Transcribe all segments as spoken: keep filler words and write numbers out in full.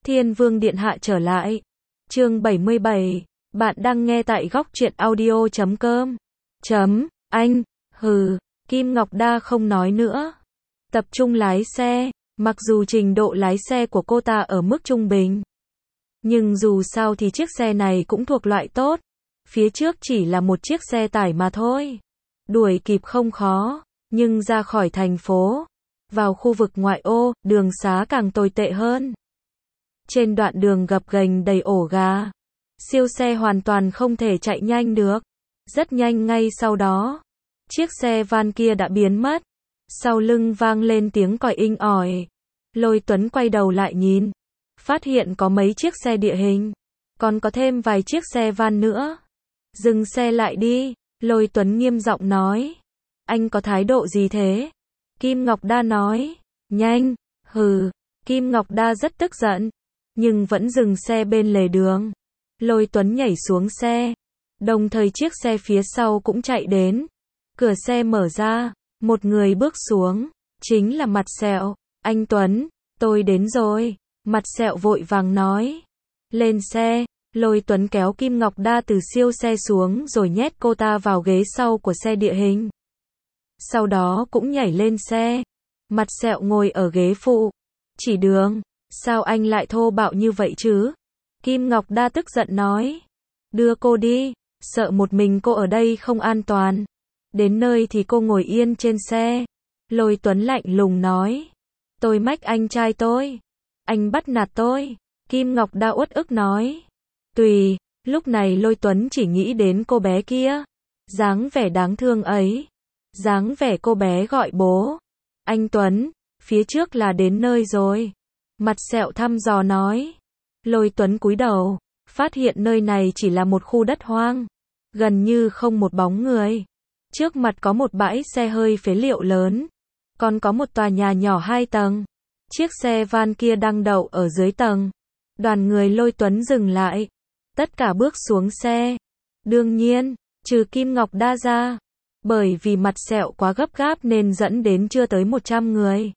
Thiên Vương Điện Hạ trở lại. Chương bảy mươi bảy. Bạn đang nghe tại góc truyện audio chấm com. Chấm, anh, hừ, Kim Ngọc Đa không nói nữa. Tập trung lái xe, mặc dù trình độ lái xe của cô ta ở mức trung bình. Nhưng dù sao thì chiếc xe này cũng thuộc loại tốt. Phía trước chỉ là một chiếc xe tải mà thôi. Đuổi kịp không khó, nhưng ra khỏi thành phố, vào khu vực ngoại ô, đường xá càng tồi tệ hơn. Trên đoạn đường gập ghềnh đầy ổ gà, siêu xe hoàn toàn không thể chạy nhanh được. Rất nhanh ngay sau đó, chiếc xe van kia đã biến mất. Sau lưng vang lên tiếng còi inh ỏi. Lôi Tuấn quay đầu lại nhìn, phát hiện có mấy chiếc xe địa hình, còn có thêm vài chiếc xe van nữa. Dừng xe lại đi, Lôi Tuấn nghiêm giọng nói. Anh có thái độ gì thế? Kim Ngọc Đa nói. Nhanh, hừ. Kim Ngọc Đa rất tức giận, nhưng vẫn dừng xe bên lề đường. Lôi Tuấn nhảy xuống xe, đồng thời chiếc xe phía sau cũng chạy đến. Cửa xe mở ra, một người bước xuống, chính là Mặt Sẹo. Anh Tuấn, tôi đến rồi. Mặt Sẹo vội vàng nói. Lên xe. Lôi Tuấn kéo Kim Ngọc Đa từ siêu xe xuống rồi nhét cô ta vào ghế sau của xe địa hình. Sau đó cũng nhảy lên xe. Mặt Sẹo ngồi ở ghế phụ. Chỉ đường, sao anh lại thô bạo như vậy chứ? Kim Ngọc Đa tức giận nói. Đưa cô đi, sợ một mình cô ở đây không an toàn. Đến nơi thì cô ngồi yên trên xe. Lôi Tuấn lạnh lùng nói. Tôi mách anh trai tôi. Anh bắt nạt tôi. Kim Ngọc Đa uất ức nói. Tùy, lúc này Lôi Tuấn chỉ nghĩ đến cô bé kia. Dáng vẻ đáng thương ấy. Dáng vẻ cô bé gọi bố. Anh Tuấn, phía trước là đến nơi rồi. Mặt Sẹo thăm dò nói. Lôi Tuấn cúi đầu, phát hiện nơi này chỉ là một khu đất hoang. Gần như không một bóng người. Trước mặt có một bãi xe hơi phế liệu lớn. Còn có một tòa nhà nhỏ hai tầng. Chiếc xe van kia đang đậu ở dưới tầng. Đoàn người Lôi Tuấn dừng lại. Tất cả bước xuống xe. Đương nhiên, trừ Kim Ngọc Đa ra. Bởi vì Mặt Sẹo quá gấp gáp nên dẫn đến chưa tới một trăm người.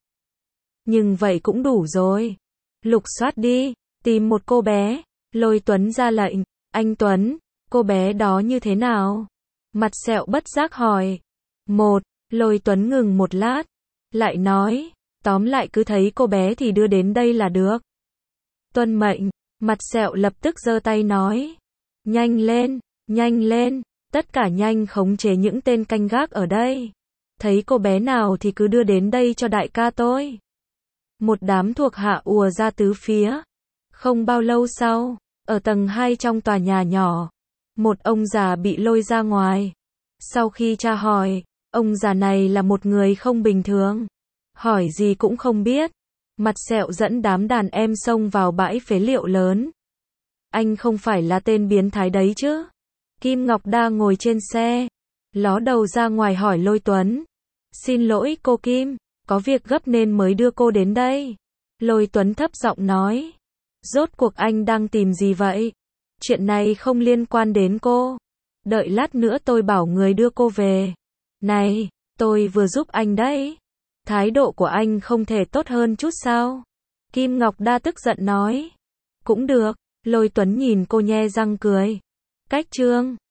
Nhưng vậy cũng đủ rồi. Lục soát đi, tìm một cô bé. Lôi Tuấn ra lệnh. Anh Tuấn, cô bé đó như thế nào? Mặt Sẹo bất giác hỏi. Một, Lôi Tuấn ngừng một lát. Lại nói, tóm lại cứ thấy cô bé thì đưa đến đây là được. Tuân mệnh. Mặt Sẹo lập tức giơ tay nói. Nhanh lên, nhanh lên. Tất cả nhanh khống chế những tên canh gác ở đây. Thấy cô bé nào thì cứ đưa đến đây cho đại ca tôi. Một đám thuộc hạ ùa ra tứ phía. Không bao lâu sau, ở tầng hai trong tòa nhà nhỏ, một ông già bị lôi ra ngoài. Sau khi tra hỏi, ông già này là một người không bình thường. Hỏi gì cũng không biết. Mặt Sẹo dẫn đám đàn em xông vào bãi phế liệu lớn. Anh không phải là tên biến thái đấy chứ? Kim Ngọc Đa ngồi trên xe, ló đầu ra ngoài hỏi Lôi Tuấn. Xin lỗi cô Kim, có việc gấp nên mới đưa cô đến đây. Lôi Tuấn thấp giọng nói. Rốt cuộc anh đang tìm gì vậy? Chuyện này không liên quan đến cô. Đợi lát nữa tôi bảo người đưa cô về. Này, tôi vừa giúp anh đấy. Thái độ của anh không thể tốt hơn chút sao? Kim Ngọc Đa tức giận nói. Cũng được. Lôi Tuấn nhìn cô nhe răng cười. Cách chương